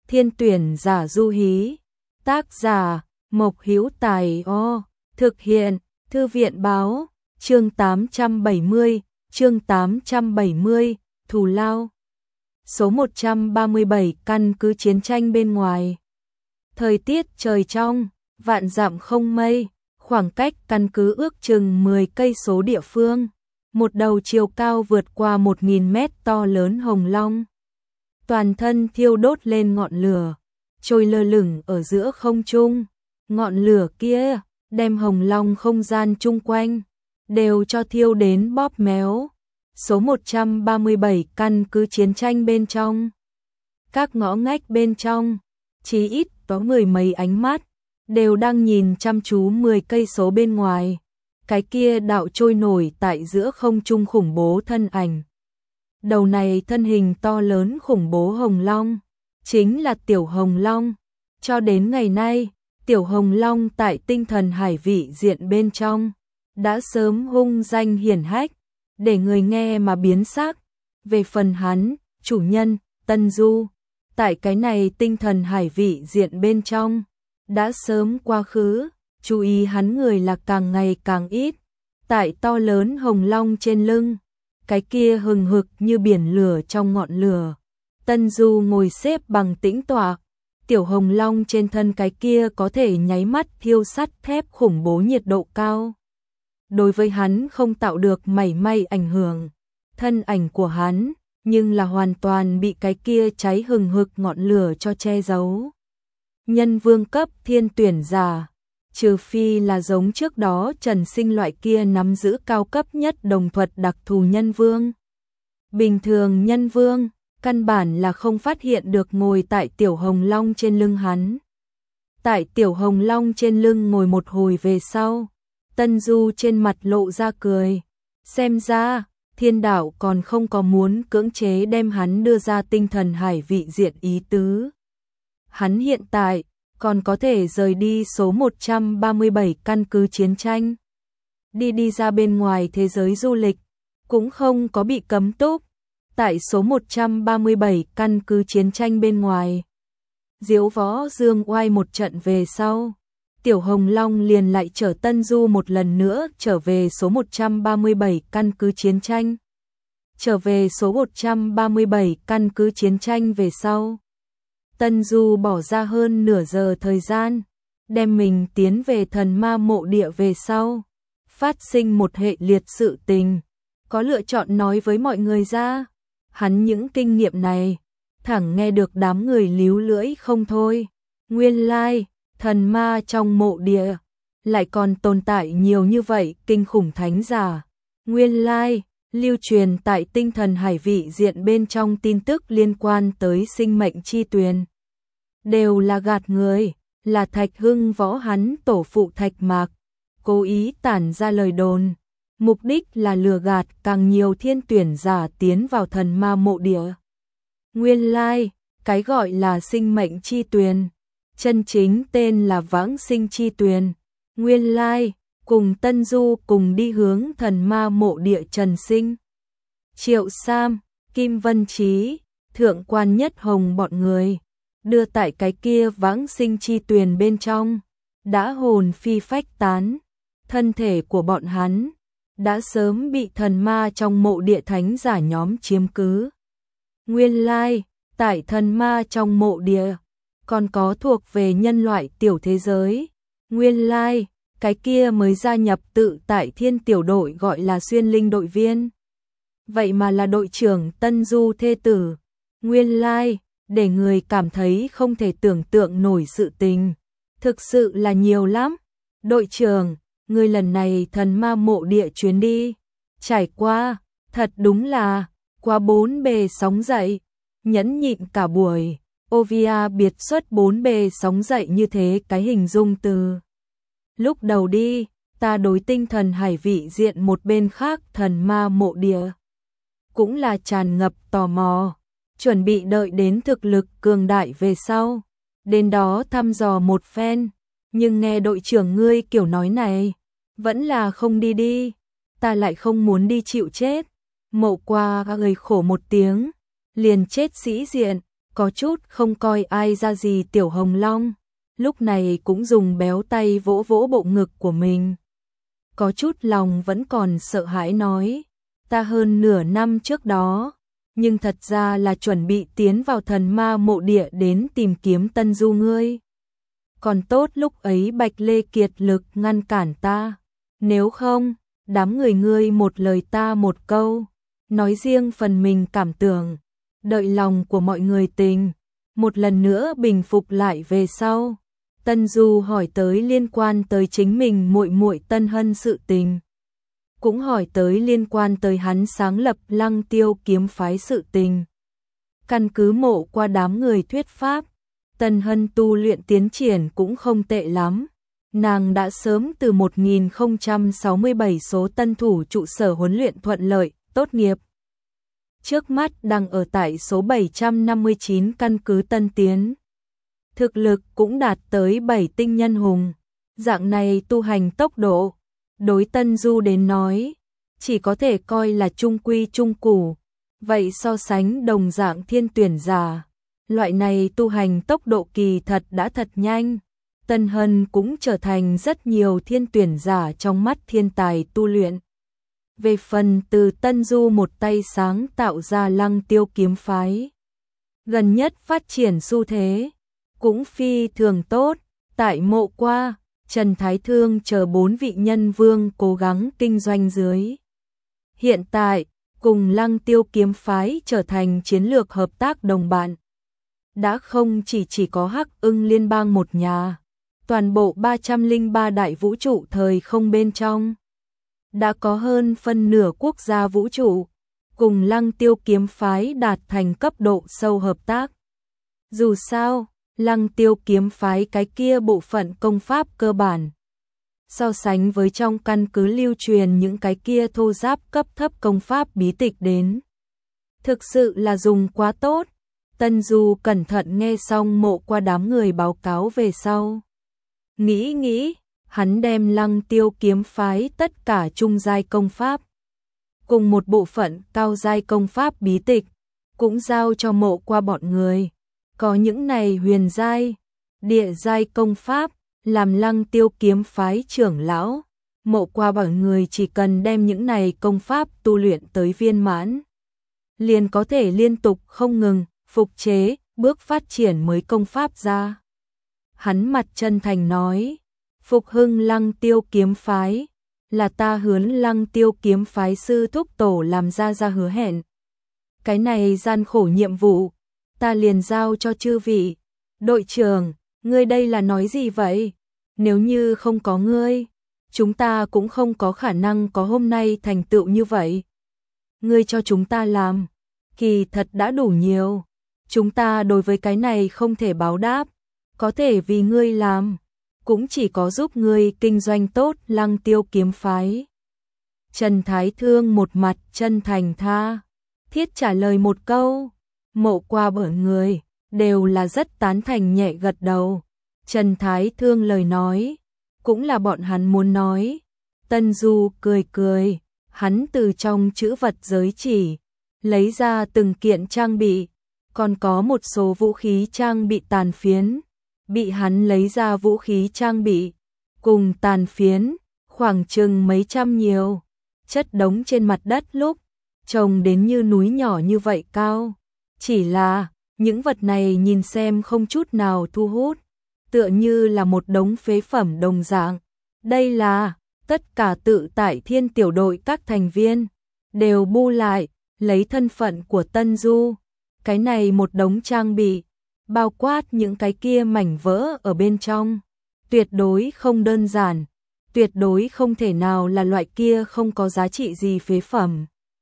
Thiên tuyển giả du hí. Tác giả Mộc Hữu Tài. Thực hiện Thư viện báo. Chương 870, thù lao. Số 137, căn cứ chiến tranh bên ngoài. Thời tiết trời trong, vạn dặm không mây, khoảng cách căn cứ ước chừng 10 cây số địa phương. Một đầu chiều cao vượt qua 1000 mét to lớn hồng long. Toàn thân thiêu đốt lên ngọn lửa, trôi lơ lửng ở giữa không trung. Ngọn lửa kia đem hồng long không gian chung quanh đều cho thiêu đến bóp méo. Số 137, căn cứ chiến tranh bên trong. Các ngõ ngách bên trong, chí ít có 10 mấy ánh mắt, đều đang nhìn chăm chú 10 cây số bên ngoài. Cái kia đạo trôi nổi tại giữa không trung khủng bố thân ảnh. Đầu này thân hình to lớn khủng bố hồng long, chính là Tiểu Hồng Long. Cho đến ngày nay, Tiểu Hồng Long tại tinh thần hải vị diện bên trong đã sớm hung danh hiển hách, để người nghe mà biến sắc. Về phần hắn, chủ nhân, Tân Du, tại cái này tinh thần hải vị diện bên trong, đã sớm quá khứ, chú ý hắn người là càng ngày càng ít. Tại to lớn hồng long trên lưng, cái kia hừng hực như biển lửa trong ngọn lửa. Tân Du ngồi xếp bằng tĩnh tọa, Tiểu Hồng Long trên thân cái kia có thể nháy mắt thiêu sắt thép khủng bố nhiệt độ cao. Đối với hắn không tạo được mảy may ảnh hưởng. Thân ảnh của hắn, nhưng là hoàn toàn bị cái kia cháy hừng hực ngọn lửa cho che giấu. Nhân vương cấp thiên tuyển giả, trừ phi là giống trước đó Trần Sinh loại kia nắm giữ cao cấp nhất đồng thuật đặc thù nhân vương. Bình thường nhân vương, căn bản là không phát hiện được ngồi tại Tiểu Hồng Long trên lưng hắn. Tại Tiểu Hồng Long trên lưng ngồi một hồi về sau, Tân Du trên mặt lộ ra cười. Xem ra, thiên đạo còn không có muốn cưỡng chế đem hắn đưa ra tinh thần hải vị diện ý tứ. Hắn hiện tại còn có thể rời đi số 137 căn cứ chiến tranh. Đi ra bên ngoài thế giới du lịch, cũng không có bị cấm túc. Tại số 137 căn cứ chiến tranh bên ngoài, diếu võ dương oai một trận về sau, Tiểu Hồng Long liền lại chở Tân Du một lần nữa trở về số 137 căn cứ chiến tranh. Trở về số 137 căn cứ chiến tranh về sau, Tân Du bỏ ra hơn nửa giờ thời gian, đem mình tiến về thần ma mộ địa về sau. Phát sinh một hệ liệt sự tình, có lựa chọn nói với mọi người ra. Hắn những kinh nghiệm này, thẳng nghe được đám người líu lưỡi không thôi. Nguyên lai, thần ma trong mộ địa, lại còn tồn tại nhiều như vậy kinh khủng thánh giả. Nguyên lai, lưu truyền tại tinh thần hải vị diện bên trong tin tức liên quan tới sinh mệnh chi tuyền, đều là gạt người, là Thạch Hưng Võ hắn tổ phụ Thạch Mạc, cố ý tản ra lời đồn. Mục đích là lừa gạt càng nhiều thiên tuyển giả tiến vào thần ma mộ địa. Nguyên lai, cái gọi là sinh mệnh chi tuyền, chân chính tên là vãng sinh chi tuyền. Nguyên lai, cùng Tân Du cùng đi hướng thần ma mộ địa Trần Sinh, Triệu Sam, Kim Vân Chí, Thượng Quan Nhất Hồng bọn người, đưa tại cái kia vãng sinh chi tuyền bên trong, đã hồn phi phách tán. Thân thể của bọn hắn đã sớm bị thần ma trong mộ địa thánh giả nhóm chiếm cứ. Nguyên lai, tại thần ma trong mộ địa, còn có thuộc về nhân loại tiểu thế giới. Nguyên lai, cái kia mới gia nhập tự tại thiên tiểu đội gọi là xuyên linh đội viên. Vậy mà là đội trưởng Tân Du thê tử. Nguyên lai, để người cảm thấy không thể tưởng tượng nổi sự tình. Thực sự là nhiều lắm. Đội trưởng, người lần này thần ma mộ địa chuyến đi, trải qua, thật đúng là, qua bốn bề sóng dậy, nhẫn nhịn cả buổi. Ovia biệt xuất bốn bề sóng dậy như thế cái hình dung từ. Lúc đầu đi, ta đối tinh thần hải vị diện một bên khác thần ma mộ địa, cũng là tràn ngập tò mò, chuẩn bị đợi đến thực lực cường đại về sau, đến đó thăm dò một phen. Nhưng nghe đội trưởng ngươi kiểu nói này, vẫn là không đi, ta lại không muốn đi chịu chết. Mộ qua gây khổ một tiếng, liền chết sĩ diện, có chút không coi ai ra gì. Tiểu Hồng Long lúc này cũng dùng béo tay vỗ vỗ bộ ngực của mình. Có chút lòng vẫn còn sợ hãi nói, ta hơn nửa năm trước đó, nhưng thật ra là chuẩn bị tiến vào thần ma mộ địa đến tìm kiếm Tân Du ngươi. Còn tốt lúc ấy Bạch Lê kiệt lực ngăn cản ta, nếu không, đám người ngươi một lời ta một câu, nói riêng phần mình cảm tưởng, đợi lòng của mọi người tình, một lần nữa bình phục lại về sau. Tân Du hỏi tới liên quan tới chính mình muội muội Tân Hân sự tình, cũng hỏi tới liên quan tới hắn sáng lập Lăng Tiêu kiếm phái sự tình. Căn cứ mộ qua đám người thuyết pháp, Tân Hân tu luyện tiến triển cũng không tệ lắm. Nàng đã sớm từ 1067 số tân thủ trụ sở huấn luyện thuận lợi, tốt nghiệp. Trước mắt đang ở tại số 759 căn cứ Tân Tiến. Thực lực cũng đạt tới 7 tinh nhân hùng. Dạng này tu hành tốc độ, đối Tân Du đến nói, chỉ có thể coi là trung quy trung củ. Vậy so sánh đồng dạng thiên tuyển giả, loại này tu hành tốc độ kỳ thật đã thật nhanh. Tân Hân cũng trở thành rất nhiều thiên tuyển giả trong mắt thiên tài tu luyện. Về phần từ Tân Du một tay sáng tạo ra Lăng Tiêu kiếm phái, gần nhất phát triển xu thế, cũng phi thường tốt. Tại mộ qua, Trần Thái Thương chờ 4 vị nhân vương cố gắng kinh doanh dưới. Hiện tại, cùng Lăng Tiêu kiếm phái trở thành chiến lược hợp tác đồng bạn. Đã không chỉ có Hắc Ưng liên bang một nhà, toàn bộ 303 đại vũ trụ thời không bên trong, đã có hơn phân nửa quốc gia vũ trụ, cùng Lăng Tiêu kiếm phái đạt thành cấp độ sâu hợp tác. Dù sao, Lăng Tiêu kiếm phái cái kia bộ phận công pháp cơ bản, so sánh với trong căn cứ lưu truyền những cái kia thô giáp cấp thấp công pháp bí tịch đến, thực sự là dùng quá tốt. Tân Du cẩn thận nghe xong mộ qua đám người báo cáo về sau. Nghĩ, hắn đem Lăng Tiêu kiếm phái tất cả trung giai công pháp, cùng một bộ phận cao giai công pháp bí tịch, cũng giao cho mộ qua bọn người. Có những này huyền giai, địa giai công pháp, làm Lăng Tiêu kiếm phái trưởng lão, mộ qua bọn người chỉ cần đem những này công pháp tu luyện tới viên mãn, liền có thể liên tục không ngừng phục chế, bước phát triển mới công pháp ra. Hắn mặt chân thành nói, phục hưng Lăng Tiêu kiếm phái, là ta hướng Lăng Tiêu kiếm phái sư thúc tổ làm ra hứa hẹn. Cái này gian khổ nhiệm vụ, ta liền giao cho chư vị. Đội trưởng, ngươi đây là nói gì vậy? Nếu như không có ngươi, chúng ta cũng không có khả năng có hôm nay thành tựu như vậy. Ngươi cho chúng ta làm, kỳ thật đã đủ nhiều. Chúng ta đối với cái này không thể báo đáp, có thể vì ngươi làm, cũng chỉ có giúp ngươi kinh doanh tốt Lăng Tiêu kiếm phái. Trần Thái Thương một mặt chân thành tha thiết trả lời một câu, mộ qua bởi người, đều là rất tán thành nhẹ gật đầu. Trần Thái Thương lời nói, cũng là bọn hắn muốn nói. Tân Du cười, hắn từ trong chữ vật giới chỉ, lấy ra từng kiện trang bị, còn có một số vũ khí trang bị tàn phiến, bị hắn lấy ra vũ khí trang bị, cùng tàn phiến, khoảng chừng mấy trăm nhiều, chất đống trên mặt đất lúc, trông đến như núi nhỏ như vậy cao. Chỉ là, những vật này nhìn xem không chút nào thu hút, tựa như là một đống phế phẩm đồng dạng. Đây là, tất cả tự tại Thiên tiểu đội các thành viên, đều bu lại, lấy thân phận của Tân Du. Cái này một đống trang bị, bao quát những cái kia mảnh vỡ ở bên trong, tuyệt đối không đơn giản, tuyệt đối không thể nào là loại kia không có giá trị gì phế phẩm.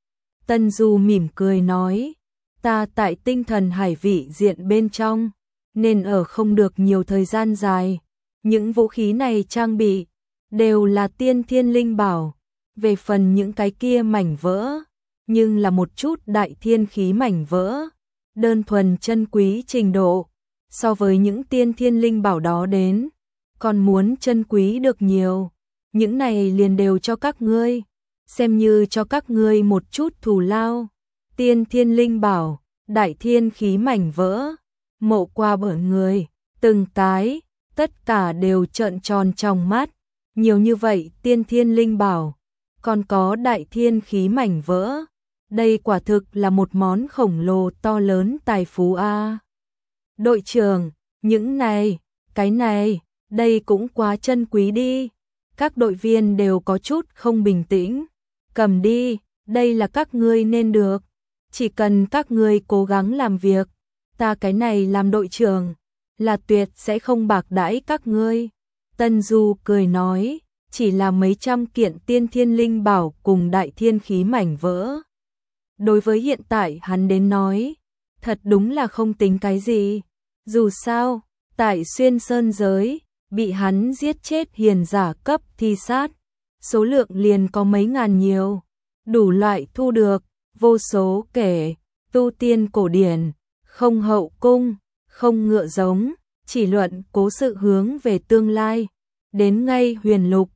Tân Du mỉm cười nói, ta tại tinh thần hải vị diện bên trong, nên ở không được nhiều thời gian dài. Những vũ khí này trang bị, đều là tiên thiên linh bảo. Về phần những cái kia mảnh vỡ, nhưng là một chút đại thiên khí mảnh vỡ, đơn thuần chân quý trình độ, so với những tiên thiên linh bảo đó đến, còn muốn chân quý được nhiều. Những này liền đều cho các ngươi, xem như cho các ngươi một chút thù lao. Tiên thiên linh bảo, đại thiên khí mảnh vỡ, Mộ Qua bởn người, từng cái, tất cả đều trợn tròn trong mắt, nhiều như vậy tiên thiên linh bảo, còn có đại thiên khí mảnh vỡ. Đây quả thực là một món khổng lồ to lớn tài phú a. Đội trưởng, những này, cái này, đây cũng quá chân quý đi. Các đội viên đều có chút không bình tĩnh. Cầm đi, đây là các ngươi nên được. Chỉ cần các ngươi cố gắng làm việc, ta cái này làm đội trưởng, là tuyệt sẽ không bạc đãi các ngươi. Tân Du cười nói, chỉ là mấy trăm kiện tiên thiên linh bảo cùng đại thiên khí mảnh vỡ. Đối với hiện tại hắn đến nói, thật đúng là không tính cái gì. Dù sao, tại Xuyên Sơn giới, bị hắn giết chết hiền giả cấp thi sát, số lượng liền có mấy ngàn nhiều, đủ loại thu được, vô số kể, tu tiên cổ điển, không hậu cung, không ngựa giống, chỉ luận cố sự hướng về tương lai, đến ngay huyền lục,